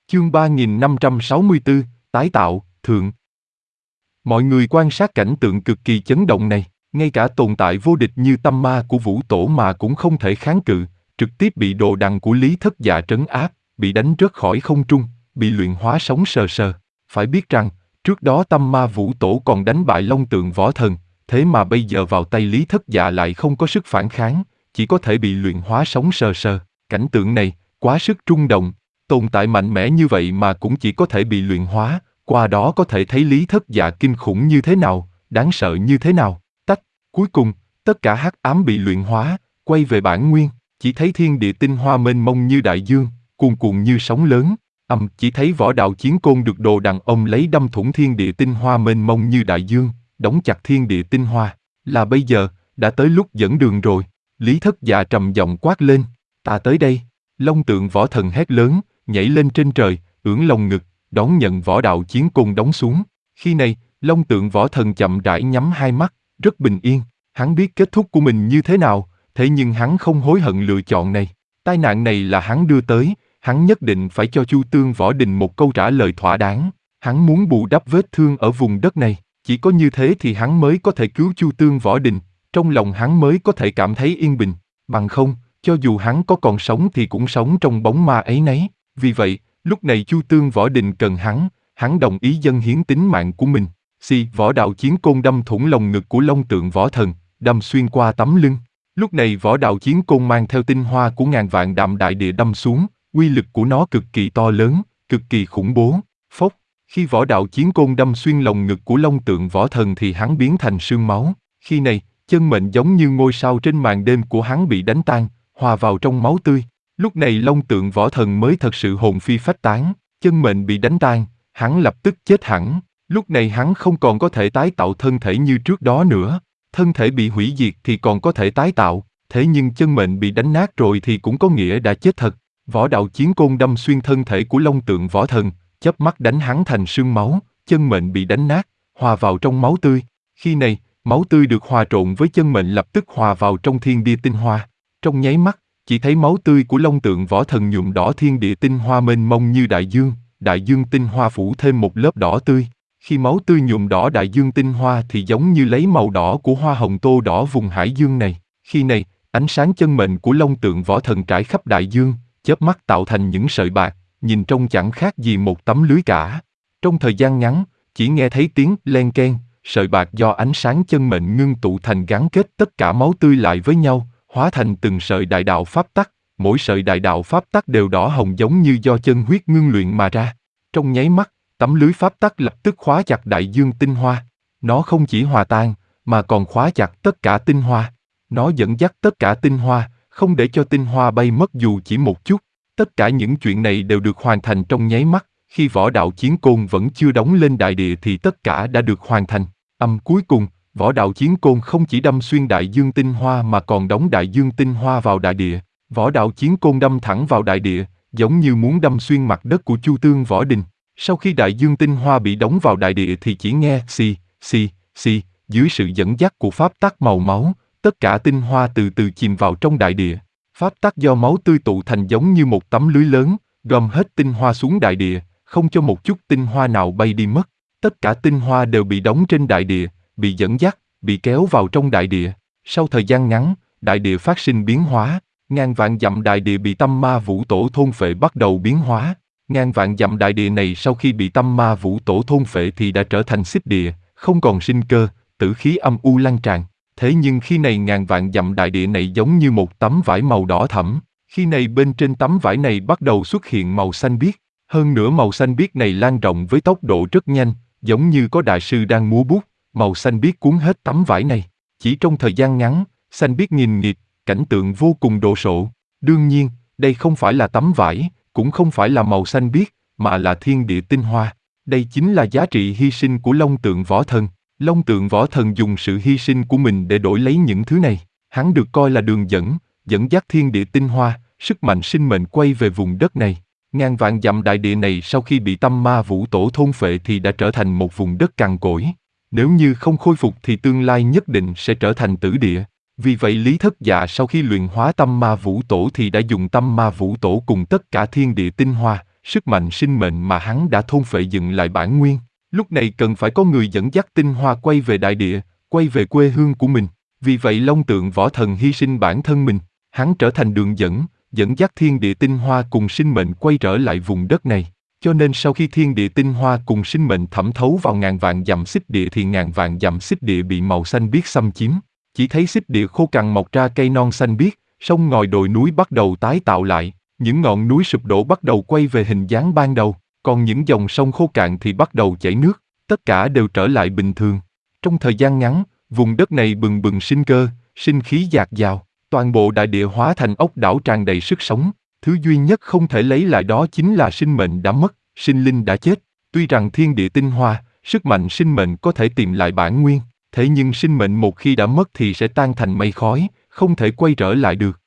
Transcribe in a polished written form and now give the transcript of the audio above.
Chương 3564, tái tạo, thượng. Mọi người quan sát cảnh tượng cực kỳ chấn động này, ngay cả tồn tại vô địch như tâm ma của Vũ Tổ mà cũng không thể kháng cự, trực tiếp bị đồ đằng của Lý Thất Dạ trấn áp, bị đánh rớt khỏi không trung, bị luyện hóa sống sờ sờ. Phải biết rằng, trước đó tâm ma Vũ Tổ còn đánh bại Long Tượng Võ Thần, thế mà bây giờ vào tay Lý Thất Dạ lại không có sức phản kháng, chỉ có thể bị luyện hóa sống sờ sờ. Cảnh tượng này, quá sức rung động. Tồn tại mạnh mẽ như vậy mà cũng chỉ có thể bị luyện hóa, qua đó có thể thấy Lý Thất Dạ kinh khủng như thế nào, đáng sợ như thế nào. Cuối cùng, tất cả hắc ám bị luyện hóa, quay về bản nguyên, chỉ thấy thiên địa tinh hoa mênh mông như đại dương, cuồn cuộn như sóng lớn. Chỉ thấy võ đạo chiến côn được đồ đằng ông lấy đâm thủng thiên địa tinh hoa mênh mông như đại dương, đóng chặt thiên địa tinh hoa. Là bây giờ, đã tới lúc dẫn đường rồi. Lý Thất Dạ trầm giọng quát lên, ta tới đây. Long Tượng Võ Thần hét lớn, nhảy lên trên trời, ưỡn lồng ngực, đón nhận võ đạo chiến côn đóng xuống. Khi này, Long Tượng Võ Thần chậm rãi nhắm hai mắt, rất bình yên. Hắn biết kết thúc của mình như thế nào, thế nhưng hắn không hối hận lựa chọn này. Tai nạn này là hắn đưa tới, hắn nhất định phải cho Chu Tương Võ Đình một câu trả lời thỏa đáng. Hắn muốn bù đắp vết thương ở vùng đất này, chỉ có như thế thì hắn mới có thể cứu Chu Tương Võ Đình, trong lòng hắn mới có thể cảm thấy yên bình. Bằng không, cho dù hắn có còn sống thì cũng sống trong bóng ma ấy nấy. Vì vậy, lúc này Chu Tương Võ Đình cần hắn đồng ý dâng hiến tính mạng của mình. Võ đạo chiến côn đâm thủng lồng ngực của Long Tượng Võ Thần, đâm xuyên qua tấm lưng. Lúc này võ đạo chiến côn mang theo tinh hoa của ngàn vạn đạm đại địa đâm xuống, uy lực của nó cực kỳ to lớn, cực kỳ khủng bố. Phốc, khi võ đạo chiến côn đâm xuyên lồng ngực của Long Tượng Võ Thần thì hắn biến thành sương máu. Khi này, chân mệnh giống như ngôi sao trên màn đêm của hắn bị đánh tan, hòa vào trong máu tươi. Lúc này Long Tượng Võ Thần mới thật sự hồn phi phách tán, chân mệnh bị đánh tan, hắn lập tức chết hẳn. Lúc này hắn không còn có thể tái tạo thân thể như trước đó nữa. Thân thể bị hủy diệt thì còn có thể tái tạo, thế nhưng chân mệnh bị đánh nát rồi thì cũng có nghĩa đã chết thật. Võ đạo chiến côn đâm xuyên thân thể của Long Tượng Võ Thần, chớp mắt đánh hắn thành sương máu, chân mệnh bị đánh nát, hòa vào trong máu tươi. Khi này, máu tươi được hòa trộn với chân mệnh lập tức hòa vào trong thiên địa tinh hoa. Trong nháy mắt, chỉ thấy máu tươi của Long Tượng Võ Thần nhuộm đỏ thiên địa tinh hoa mênh mông như đại dương tinh hoa phủ thêm một lớp đỏ tươi. Khi máu tươi nhuộm đỏ đại dương tinh hoa thì giống như lấy màu đỏ của hoa hồng tô đỏ vùng hải dương này. Khi này, ánh sáng chân mệnh của Long Tượng Võ Thần trải khắp đại dương, chớp mắt tạo thành những sợi bạc, nhìn trông chẳng khác gì một tấm lưới cả. Trong thời gian ngắn, chỉ nghe thấy tiếng len keng, sợi bạc do ánh sáng chân mệnh ngưng tụ thành gắn kết tất cả máu tươi lại với nhau, hóa thành từng sợi đại đạo pháp tắc, mỗi sợi đại đạo pháp tắc đều đỏ hồng giống như do chân huyết ngưng luyện mà ra. Trong nháy mắt, tấm lưới pháp tắc lập tức khóa chặt đại dương tinh hoa. Nó không chỉ hòa tan, mà còn khóa chặt tất cả tinh hoa. Nó dẫn dắt tất cả tinh hoa, không để cho tinh hoa bay mất dù chỉ một chút. Tất cả những chuyện này đều được hoàn thành trong nháy mắt. Khi võ đạo chiến côn vẫn chưa đóng lên đại địa thì tất cả đã được hoàn thành. Cuối cùng, võ đạo chiến côn không chỉ đâm xuyên đại dương tinh hoa mà còn đóng đại dương tinh hoa vào đại địa. Võ đạo chiến côn đâm thẳng vào đại địa, giống như muốn đâm xuyên mặt đất của Chu Tương Võ Đình. Sau khi đại dương tinh hoa bị đóng vào đại địa thì chỉ nghe xì, dưới sự dẫn dắt của pháp tắc màu máu, tất cả tinh hoa từ từ chìm vào trong đại địa. Pháp tắc do máu tươi tụ thành giống như một tấm lưới lớn, gom hết tinh hoa xuống đại địa, không cho một chút tinh hoa nào bay đi mất. Tất cả tinh hoa đều bị đóng trên đại địa, bị dẫn dắt, bị kéo vào trong đại địa. Sau thời gian ngắn, đại địa phát sinh biến hóa, ngàn vạn dặm đại địa bị tâm ma Vũ Tổ thôn phệ bắt đầu biến hóa. Ngàn vạn dặm đại địa này sau khi bị tâm ma Vũ Tổ thôn phệ thì đã trở thành xích địa, không còn sinh cơ, tử khí âm u lan tràn. Thế nhưng khi này ngàn vạn dặm đại địa này giống như một tấm vải màu đỏ thẫm. Khi này bên trên tấm vải này bắt đầu xuất hiện màu xanh biếc. Hơn nữa màu xanh biếc này lan rộng với tốc độ rất nhanh, giống như có đại sư đang múa bút. Màu xanh biếc cuốn hết tấm vải này. Chỉ trong thời gian ngắn, xanh biếc nghìn nghịt, cảnh tượng vô cùng đồ sộ. Đương nhiên, đây không phải là tấm vải, cũng không phải là màu xanh biếc, mà là thiên địa tinh hoa. Đây chính là giá trị hy sinh của Long Tượng Võ Thần. Long Tượng Võ Thần dùng sự hy sinh của mình để đổi lấy những thứ này. Hắn được coi là đường dẫn dắt thiên địa tinh hoa, sức mạnh sinh mệnh quay về vùng đất này. Ngàn vạn dặm đại địa này sau khi bị tâm ma Vũ Tổ thôn phệ thì đã trở thành một vùng đất cằn cỗi. Nếu như không khôi phục thì tương lai nhất định sẽ trở thành tử địa. Vì vậy Lý Thất Dạ sau khi luyện hóa tâm ma Vũ Tổ thì đã dùng tâm ma Vũ Tổ cùng tất cả thiên địa tinh hoa, sức mạnh sinh mệnh mà hắn đã thôn phệ dựng lại bản nguyên. Lúc này cần phải có người dẫn dắt tinh hoa quay về đại địa, quay về quê hương của mình. Vì vậy Long Tượng Võ Thần hy sinh bản thân mình, hắn trở thành đường dẫn, dẫn dắt thiên địa tinh hoa cùng sinh mệnh quay trở lại vùng đất này. Cho nên sau khi thiên địa tinh hoa cùng sinh mệnh thẩm thấu vào ngàn vạn dặm xích địa thì ngàn vạn dặm xích địa bị màu xanh biếc xâm chiếm. Chỉ thấy xích địa khô cằn mọc ra cây non xanh biếc, sông ngòi đồi núi bắt đầu tái tạo lại, những ngọn núi sụp đổ bắt đầu quay về hình dáng ban đầu, còn những dòng sông khô cạn thì bắt đầu chảy nước, tất cả đều trở lại bình thường. Trong thời gian ngắn, vùng đất này bừng bừng sinh cơ, sinh khí dạt dào, toàn bộ đại địa hóa thành ốc đảo tràn đầy sức sống. Thứ duy nhất không thể lấy lại đó chính là sinh mệnh đã mất, sinh linh đã chết. Tuy rằng thiên địa tinh hoa, sức mạnh sinh mệnh có thể tìm lại bản nguyên, thế nhưng sinh mệnh một khi đã mất thì sẽ tan thành mây khói, không thể quay trở lại được.